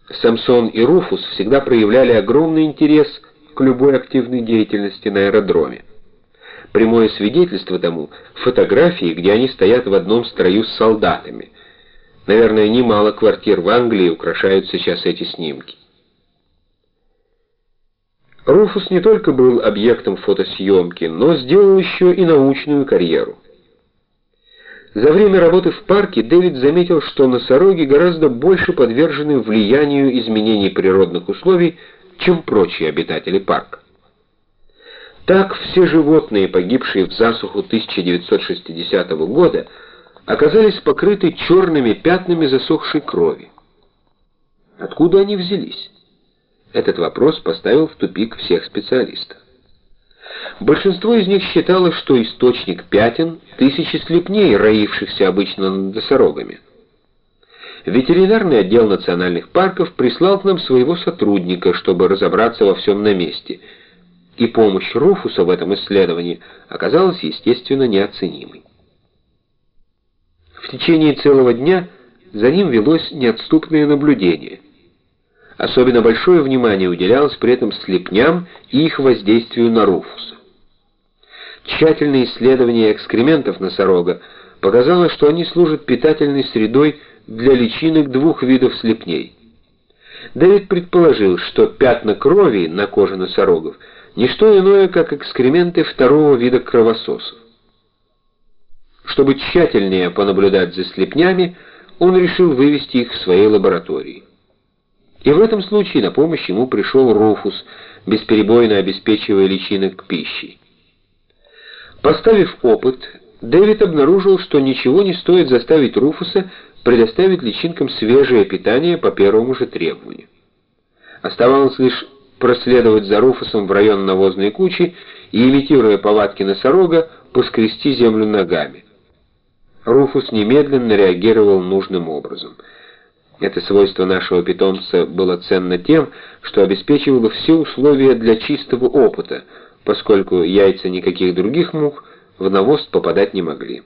Самсон и Руфус всегда проявляли огромный интерес к любой активной деятельности на аэродроме. Прямое свидетельство тому — фотографии, где они стоят в одном строю с солдатами. Наверное, немало квартир в Англии украшают сейчас эти снимки. Руфус не только был объектом фотосъемки, но сделал еще и научную карьеру. За время работы в парке Дэвид заметил, что носороги гораздо больше подвержены влиянию изменений природных условий, чем прочие обитатели парка. Так, все животные, погибшие в засуху 1960 года, оказались покрыты черными пятнами засохшей крови. Откуда они взялись? Этот вопрос поставил в тупик всех специалистов. Большинство из них считало, что источник пятен — тысячи слепней, роившихся обычно над носорогами. Ветеринарный отдел национальных парков прислал к нам своего сотрудника, чтобы разобраться во всем на месте, и помощь Руфуса в этом исследовании оказалась, естественно, неоценимой. В течение целого дня за ним велось неотступное наблюдение. Особенно большое внимание уделялось при этом слепням и их воздействию на Руфуса. Тщательное исследование экскрементов носорога показало, что они служат питательной средой для личинок двух видов слепней. Дэвид предположил, что пятна крови на коже носорогов — не что иное, как экскременты второго вида кровососов. Чтобы тщательнее понаблюдать за слепнями, он решил вывести их в своей лаборатории. И в этом случае на помощь ему пришел Руфус, бесперебойно обеспечивая личинок пищей. Поставив опыт, Дэвид обнаружил, что ничего не стоит заставить Руфуса предоставить личинкам свежее питание по первому же требованию. Оставалось лишь проследовать за Руфусом в район навозной кучи и, имитируя повадки носорога, поскрести землю ногами. Руфус немедленно реагировал нужным образом. Это свойство нашего питомца было ценно тем, что обеспечивало все условия для чистого опыта, поскольку яйца никаких других мух в навоз попадать не могли.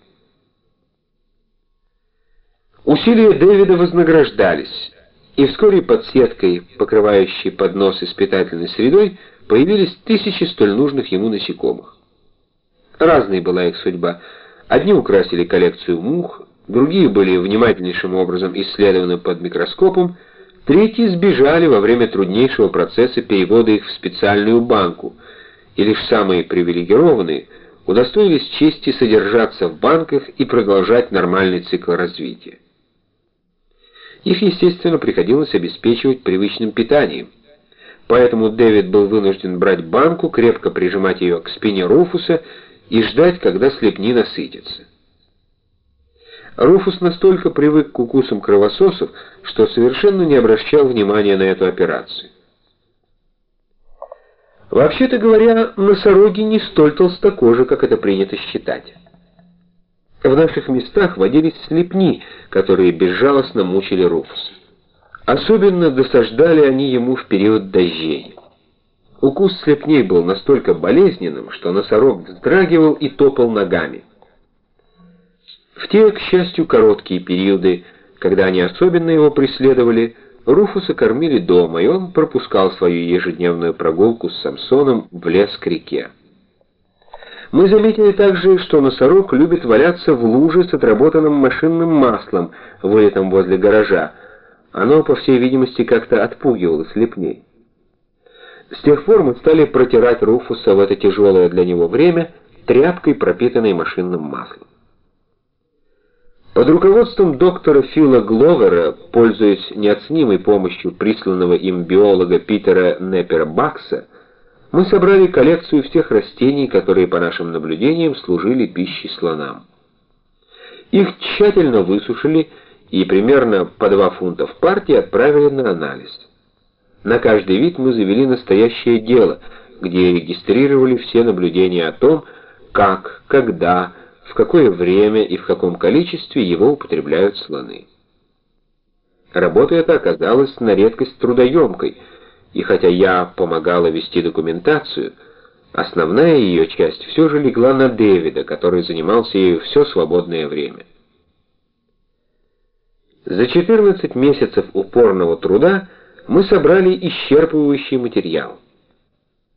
Усилия Дэвида вознаграждались, и вскоре под сеткой, покрывающей поднос с питательной средой, появились тысячи столь нужных ему насекомых. Разной была их судьба. Одни украсили коллекцию мух, другие были внимательнейшим образом исследованы под микроскопом, третьи сбежали во время труднейшего процесса перевода их в специальную банку, и лишь самые привилегированные удостоились чести содержаться в банках и продолжать нормальный цикл развития. Их, естественно, приходилось обеспечивать привычным питанием, поэтому Дэвид был вынужден брать банку, крепко прижимать ее к спине Руфуса и ждать, когда слепни насытятся. Руфус настолько привык к укусам кровососов, что совершенно не обращал внимания на эту операцию. Вообще-то говоря, носороги не столь толстокожи, как это принято считать. В наших местах водились слепни, которые безжалостно мучили Руфуса. Особенно досаждали они ему в период дождей. Укус слепней был настолько болезненным, что носорог вздрагивал и топал ногами. В те, к счастью, короткие периоды, когда они особенно его преследовали, Руфуса кормили дома, и он пропускал свою ежедневную прогулку с Самсоном в лес к реке. Мы заметили также, что носорог любит валяться в луже с отработанным машинным маслом, вылитым возле гаража. Оно, по всей видимости, как-то отпугивало слепней. С тех пор мы стали протирать Руфуса в это тяжелое для него время тряпкой, пропитанной машинным маслом. Под руководством доктора Фила Гловера, пользуясь неоценимой помощью присланного им биолога Питера Неппера Бакса, мы собрали коллекцию всех растений, которые, по нашим наблюдениям, служили пищей слонам. Их тщательно высушили и примерно по 2 фунта в партии отправили на анализ. На каждый вид мы завели настоящее дело, где регистрировали все наблюдения о том, как, когда, в какое время и в каком количестве его употребляют слоны. Работа эта оказалась на редкость трудоемкой, и хотя я помогала вести документацию, основная ее часть все же легла на Дэвида, который занимался ею все свободное время. За 14 месяцев упорного труда мы собрали исчерпывающий материал.